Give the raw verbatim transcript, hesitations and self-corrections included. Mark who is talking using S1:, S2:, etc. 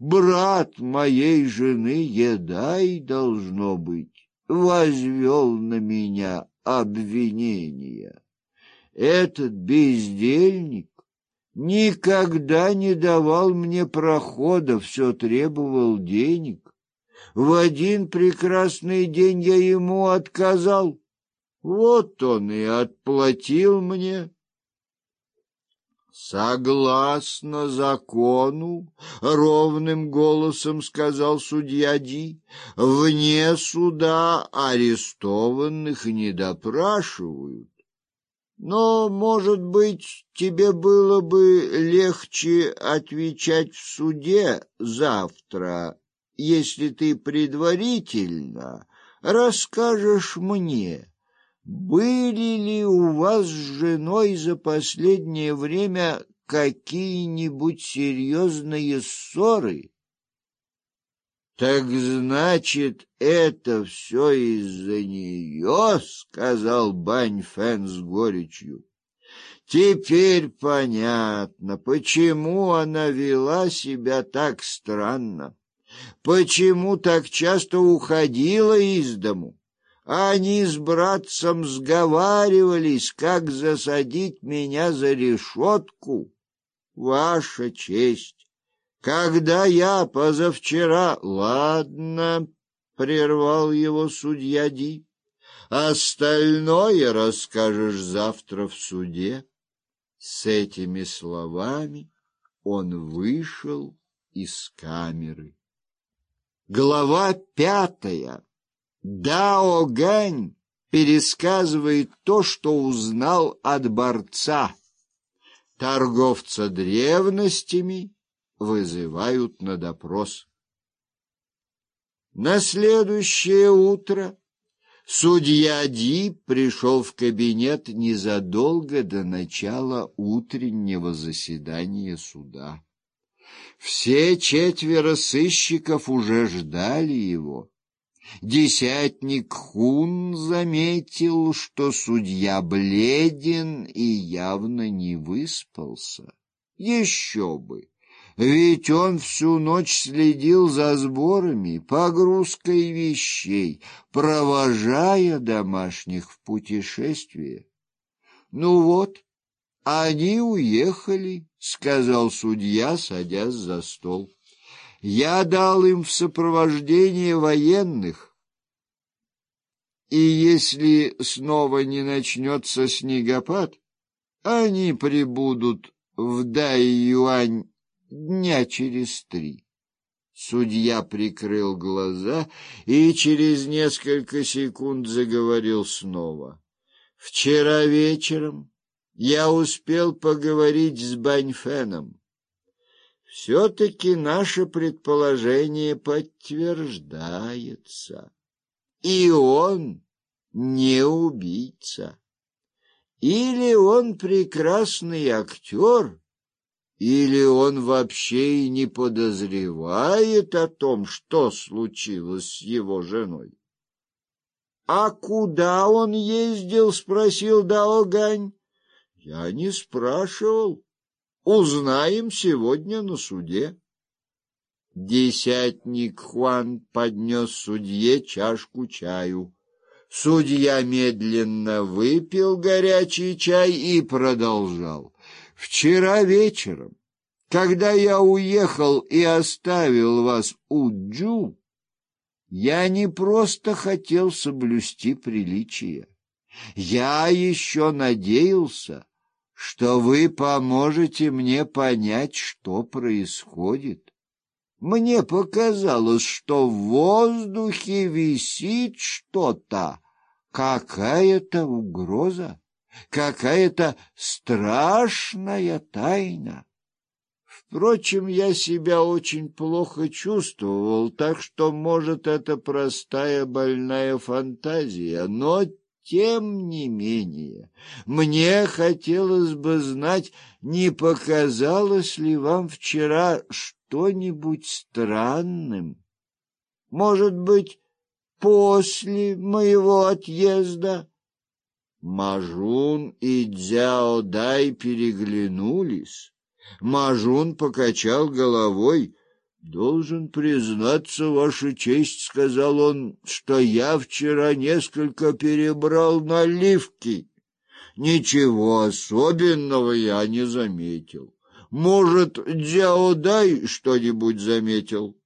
S1: Брат моей жены, Едай, должно быть, возвел на меня обвинение. Этот бездельник никогда не давал мне прохода, все требовал денег. В один прекрасный день я ему отказал. Вот он и отплатил мне. Согласно закону, ровным голосом сказал судья Ди, вне суда арестованных не допрашивают. Но, может быть, тебе было бы легче отвечать в суде завтра, если ты предварительно расскажешь мне, были ли у вас с женой за последнее время какие-нибудь серьезные ссоры? Так значит, это все из-за нее, сказал Бань Фэн с горечью. Теперь понятно, почему она вела себя так странно, почему так часто уходила из дому. Они с братцем сговаривались, как засадить меня за решетку. Ваша честь, когда я позавчера... Ладно, прервал его судья Ди, остальное расскажешь завтра в суде. С этими словами он вышел из камеры. Глава пятая. Дао Гань пересказывает то, что узнал от борца. Торговца древностями вызывают на допрос. На следующее утро судья Ди пришел в кабинет незадолго до начала утреннего заседания суда. Все четверо сыщиков уже ждали его. Десятник Хун заметил, что судья бледен и явно не выспался. Еще бы, ведь он всю ночь следил за сборами, погрузкой вещей, провожая домашних в путешествие. Ну вот, они уехали, сказал судья, садясь за стол. Я дал им в сопровождение военных, и если снова не начнется снегопад, они прибудут в Дайюань дня через три. Судья прикрыл глаза и через несколько секунд заговорил снова. Вчера вечером я успел поговорить с Бань Фэном. Все-таки наше предположение подтверждается. И он не убийца. Или он прекрасный актер, или он вообще и не подозревает о том, что случилось с его женой. — А куда он ездил? — спросил Дао Гань. — Я не спрашивал. Узнаем сегодня на суде. Десятник Хуан поднес судье чашку чаю. Судья медленно выпил горячий чай и продолжал. Вчера вечером, когда я уехал и оставил вас у Джу, я не просто хотел соблюсти приличие. Я еще надеялся, что вы поможете мне понять, что происходит. Мне показалось, что в воздухе висит что-то, какая-то угроза, какая-то страшная тайна. Впрочем, я себя очень плохо чувствовал, так что, может, это простая больная фантазия, но тем не менее, мне хотелось бы знать, не показалось ли вам вчера что-нибудь странным? Может быть, после моего отъезда? Мажун и Цзяо Дай переглянулись. Мажун покачал головой. Должен признаться, Ваша честь, — сказал он, — что я вчера несколько перебрал наливки. Ничего особенного я не заметил. Может, Дзяо Дай что-нибудь заметил?